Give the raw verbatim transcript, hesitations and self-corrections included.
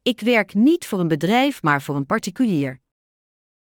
Ik werk niet voor een bedrijf, maar voor een particulier.